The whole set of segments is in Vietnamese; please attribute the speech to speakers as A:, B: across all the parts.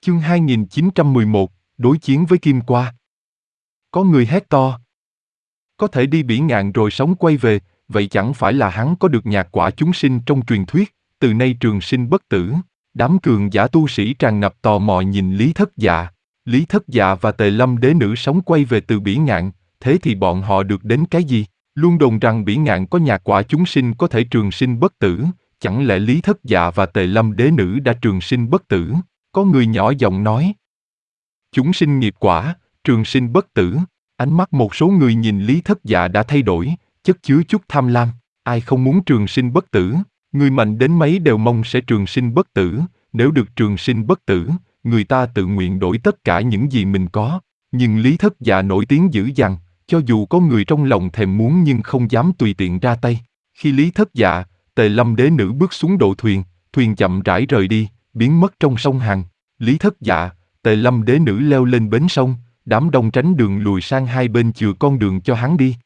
A: Chương 2911, đối chiến với Kim Qua. Có người hét to. Có thể đi bỉ ngạn rồi sống quay về, vậy chẳng phải là hắn có được nhạc quả chúng sinh trong truyền thuyết, từ nay trường sinh bất tử. Đám cường giả tu sĩ tràn ngập tò mò nhìn Lý Thất Dạ. Lý Thất Dạ và Tề Lâm đế nữ sống quay về từ bỉ ngạn, thế thì bọn họ được đến cái gì? Luôn đồn rằng bỉ ngạn có nhạc quả chúng sinh có thể trường sinh bất tử, chẳng lẽ Lý Thất Dạ và Tề Lâm đế nữ đã trường sinh bất tử? Có người nhỏ giọng nói. Chúng sinh nghiệp quả, trường sinh bất tử. Ánh mắt một số người nhìn Lý Thất Dạ đã thay đổi, chất chứa chút tham lam. Ai không muốn trường sinh bất tử? Người mạnh đến mấy đều mong sẽ trường sinh bất tử. Nếu được trường sinh bất tử, người ta tự nguyện đổi tất cả những gì mình có. Nhưng Lý Thất Dạ nổi tiếng dữ dằn, cho dù có người trong lòng thèm muốn nhưng không dám tùy tiện ra tay. Khi Lý Thất Dạ, Tề Lâm đế nữ bước xuống độ thuyền, thuyền chậm rãi rời đi, biến mất trong sông Hằng. Lý Thất Dạ, Tề Lâm đế nữ leo lên bến sông, đám đông tránh đường lùi sang hai bên chừa con đường cho hắn đi.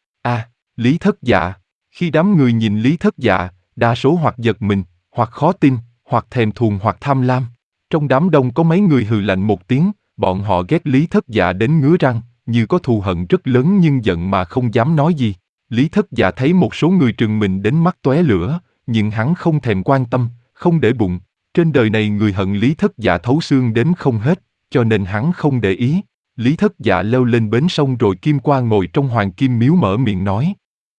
A: Lý Thất Dạ. Khi đám người nhìn Lý Thất Dạ, đa số hoặc giật mình, hoặc khó tin, hoặc thèm thuồng hoặc tham lam. Trong đám đông có mấy người hừ lạnh một tiếng, bọn họ ghét Lý Thất Dạ đến ngứa răng, như có thù hận rất lớn nhưng giận mà không dám nói gì. Lý Thất Dạ thấy một số người trừng mình đến mắt tóe lửa, nhưng hắn không thèm quan tâm, không để bụng. Trên đời này người hận Lý Thất Dạ thấu xương đến không hết, cho nên hắn không để ý. Lý Thất Dạ leo lên bến sông rồi Kim Qua ngồi trong Hoàng Kim Miếu mở miệng nói.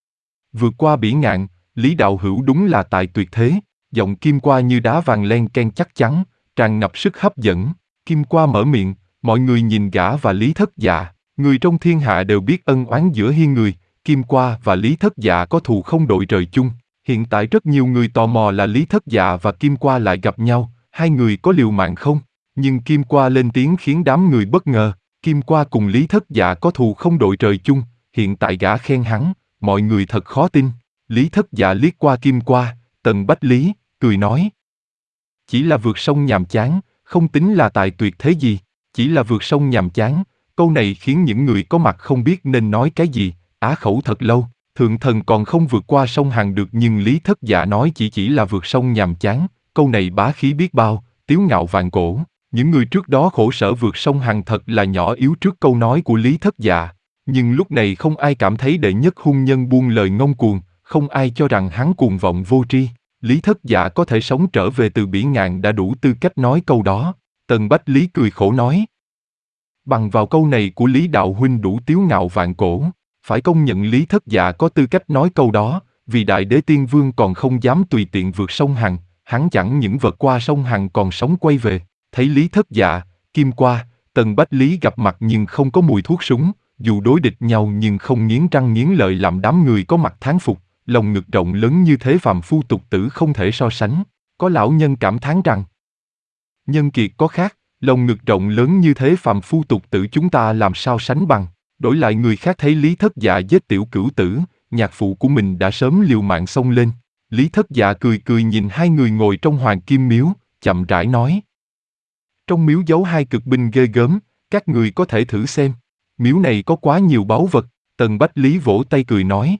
A: Vượt qua bỉ ngạn, Lý đạo hữu đúng là tài tuyệt thế. Giọng Kim Qua như đá vàng len ken chắc chắn, tràn ngập sức hấp dẫn. Kim Qua mở miệng, mọi người nhìn gã và Lý Thất Dạ. Người trong thiên hạ đều biết ân oán giữa hai người, Kim Qua và Lý Thất Dạ có thù không đội trời chung. Hiện tại rất nhiều người tò mò là Lý Thất Dạ và Kim Qua lại gặp nhau, hai người có liều mạng không? Nhưng Kim Qua lên tiếng khiến đám người bất ngờ. Kim Qua cùng Lý Thất Dạ có thù không đội trời chung, hiện tại gã khen hắn, mọi người thật khó tin. Lý Thất Dạ liếc qua Kim Qua, Tần Bách Lý, cười nói. Chỉ là vượt sông nhàm chán, không tính là tài tuyệt thế gì, chỉ là vượt sông nhàm chán. Câu này khiến những người có mặt không biết nên nói cái gì, á khẩu thật lâu. Thượng thần còn không vượt qua sông Hằng được nhưng Lý Thất Dạ nói chỉ là vượt sông nhàm chán, câu này bá khí biết bao, tiếu ngạo vạn cổ. Những người trước đó khổ sở vượt sông Hằng thật là nhỏ yếu trước câu nói của Lý Thất Dạ. Nhưng lúc này không ai cảm thấy đệ nhất hung nhân buông lời ngông cuồng, không ai cho rằng hắn cuồng vọng vô tri. Lý Thất Dạ có thể sống trở về từ bỉ ngạn đã đủ tư cách nói câu đó. Tần Bách Lý cười khổ nói. Bằng vào câu này của Lý đạo huynh đủ tiếu ngạo vạn cổ. Phải công nhận Lý Thất Dạ có tư cách nói câu đó, vì Đại Đế Tiên Vương còn không dám tùy tiện vượt sông Hằng, hắn chẳng những vượt qua sông Hằng còn sống quay về. Thấy Lý Thất Dạ, Kim Qua, Tần Bách Lý gặp mặt nhưng không có mùi thuốc súng, dù đối địch nhau nhưng không nghiến răng nghiến lợi làm đám người có mặt thán phục, lòng ngực rộng lớn như thế phàm phu tục tử không thể so sánh. Có lão nhân cảm thán rằng, nhân kiệt có khác, lòng ngực rộng lớn như thế phàm phu tục tử chúng ta làm sao sánh bằng. Đổi lại người khác thấy Lý Thất Dạ giết Tiểu Cửu Tử, nhạc phụ của mình đã sớm liều mạng xông lên. Lý Thất Dạ cười cười nhìn hai người ngồi trong Hoàng Kim Miếu, chậm rãi nói. Trong miếu giấu hai cực binh ghê gớm, các người có thể thử xem. Miếu này có quá nhiều báu vật. Tần Bách Lý vỗ tay cười nói.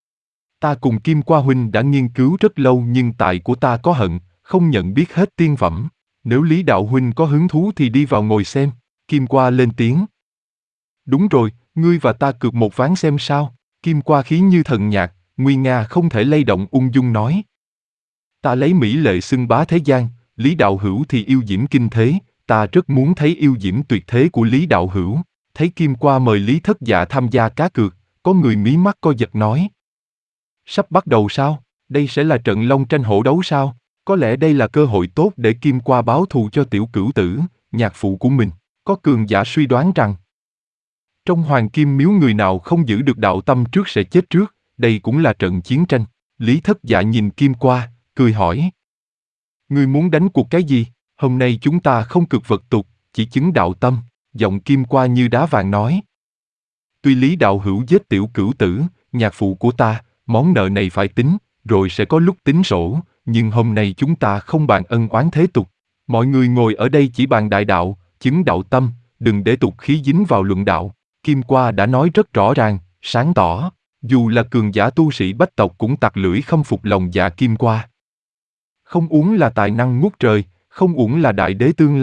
A: Ta cùng Kim Qua huynh đã nghiên cứu rất lâu nhưng tài của ta có hận, không nhận biết hết tiên phẩm. Nếu Lý đạo huynh có hứng thú thì đi vào ngồi xem. Kim Qua lên tiếng. Đúng rồi, ngươi và ta cược một ván xem sao. Kim Qua khí như thần nhạc, nguy nga không thể lay động ung dung nói. Ta lấy mỹ lệ xưng bá thế gian, Lý đạo hữu thì yêu diễm kinh thế, ta rất muốn thấy yêu diễm tuyệt thế của Lý đạo hữu. Thấy Kim Qua mời Lý Thất Dạ tham gia cá cược, có người mí mắt co giật nói. Sắp bắt đầu sao? Đây sẽ là trận long tranh hổ đấu sao? Có lẽ đây là cơ hội tốt để Kim Qua báo thù cho Tiểu Cửu Tử, nhạc phụ của mình. Có cường giả suy đoán rằng, trong Hoàng Kim Miếu người nào không giữ được đạo tâm trước sẽ chết trước, đây cũng là trận chiến tranh. Lý Thất Dạ nhìn Kim Qua, cười hỏi. Ngươi muốn đánh cuộc cái gì? Hôm nay chúng ta không cược vật tục, chỉ chứng đạo tâm. Giọng Kim Qua như đá vàng nói. Tuy Lý đạo hữu giết Tiểu Cửu Tử, nhạc phụ của ta, món nợ này phải tính, rồi sẽ có lúc tính sổ, nhưng hôm nay chúng ta không bàn ân oán thế tục. Mọi người ngồi ở đây chỉ bàn đại đạo, chứng đạo tâm, đừng để tục khí dính vào luận đạo. Kim Qua đã nói rất rõ ràng, sáng tỏ, dù là cường giả tu sĩ bách tộc cũng tặc lưỡi khâm phục lòng dạ Kim Qua. Không uổng là tài năng ngút trời, không uổng là đại đế tương lai.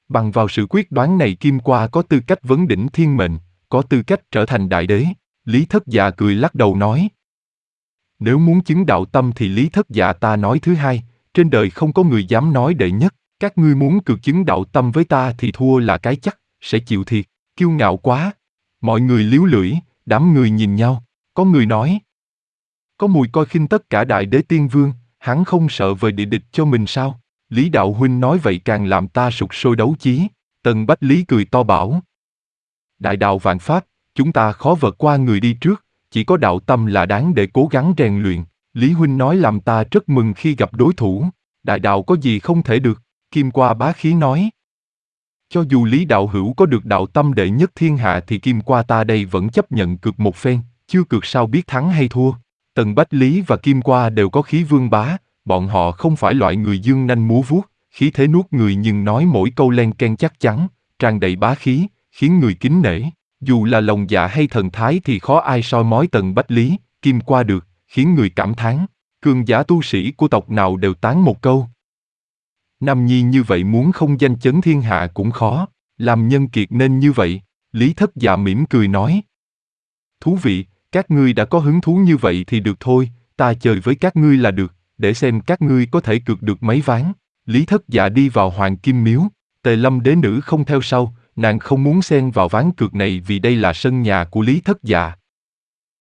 A: Bằng vào sự quyết đoán này Kim Qua có tư cách vấn đỉnh thiên mệnh, có tư cách trở thành đại đế. Lý Thất Dạ cười lắc đầu nói. Nếu muốn chứng đạo tâm thì Lý Thất Dạ ta nói thứ hai, trên đời không có người dám nói đệ nhất. Các ngươi muốn cược chứng đạo tâm với ta thì thua là cái chắc, sẽ chịu thiệt. Kiêu ngạo quá. Mọi người líu lưỡi, đám người nhìn nhau. Có người nói. Có mùi coi khinh tất cả đại đế tiên vương, hắn không sợ vời địa địch cho mình sao? Lý Đạo Huynh nói vậy càng làm ta sục sôi đấu chí. Tần Bách Lý cười to bảo. Đại đạo vạn pháp, chúng ta khó vượt qua người đi trước, chỉ có đạo tâm là đáng để cố gắng rèn luyện. Lý Huynh nói làm ta rất mừng khi gặp đối thủ. Đại đạo có gì không thể được, Kim Qua bá khí nói. Cho dù Lý Đạo Hữu có được đạo tâm đệ nhất thiên hạ thì Kim Qua ta đây vẫn chấp nhận cược một phen, chưa cược sao biết thắng hay thua. Tần Bách Lý và Kim Qua đều có khí vương bá, bọn họ không phải loại người dương nanh múa vuốt, khí thế nuốt người nhưng nói mỗi câu len ken chắc chắn, tràn đầy bá khí, khiến người kính nể. Dù là lòng dạ hay thần thái thì khó ai soi mói Tần Bách Lý, Kim Qua được, khiến người cảm thán. Cường giả tu sĩ của tộc nào đều tán một câu. Nam nhi như vậy muốn không danh chấn thiên hạ cũng khó, làm nhân kiệt nên như vậy. Lý Thất Dạ mỉm cười nói. Thú vị, các ngươi đã có hứng thú như vậy thì được thôi, ta chơi với các ngươi là được, để xem các ngươi có thể cược được mấy ván. Lý Thất Dạ đi vào Hoàng Kim Miếu, Tề Lâm đế nữ không theo sau, nàng không muốn xen vào ván cược này vì đây là sân nhà của Lý Thất Dạ.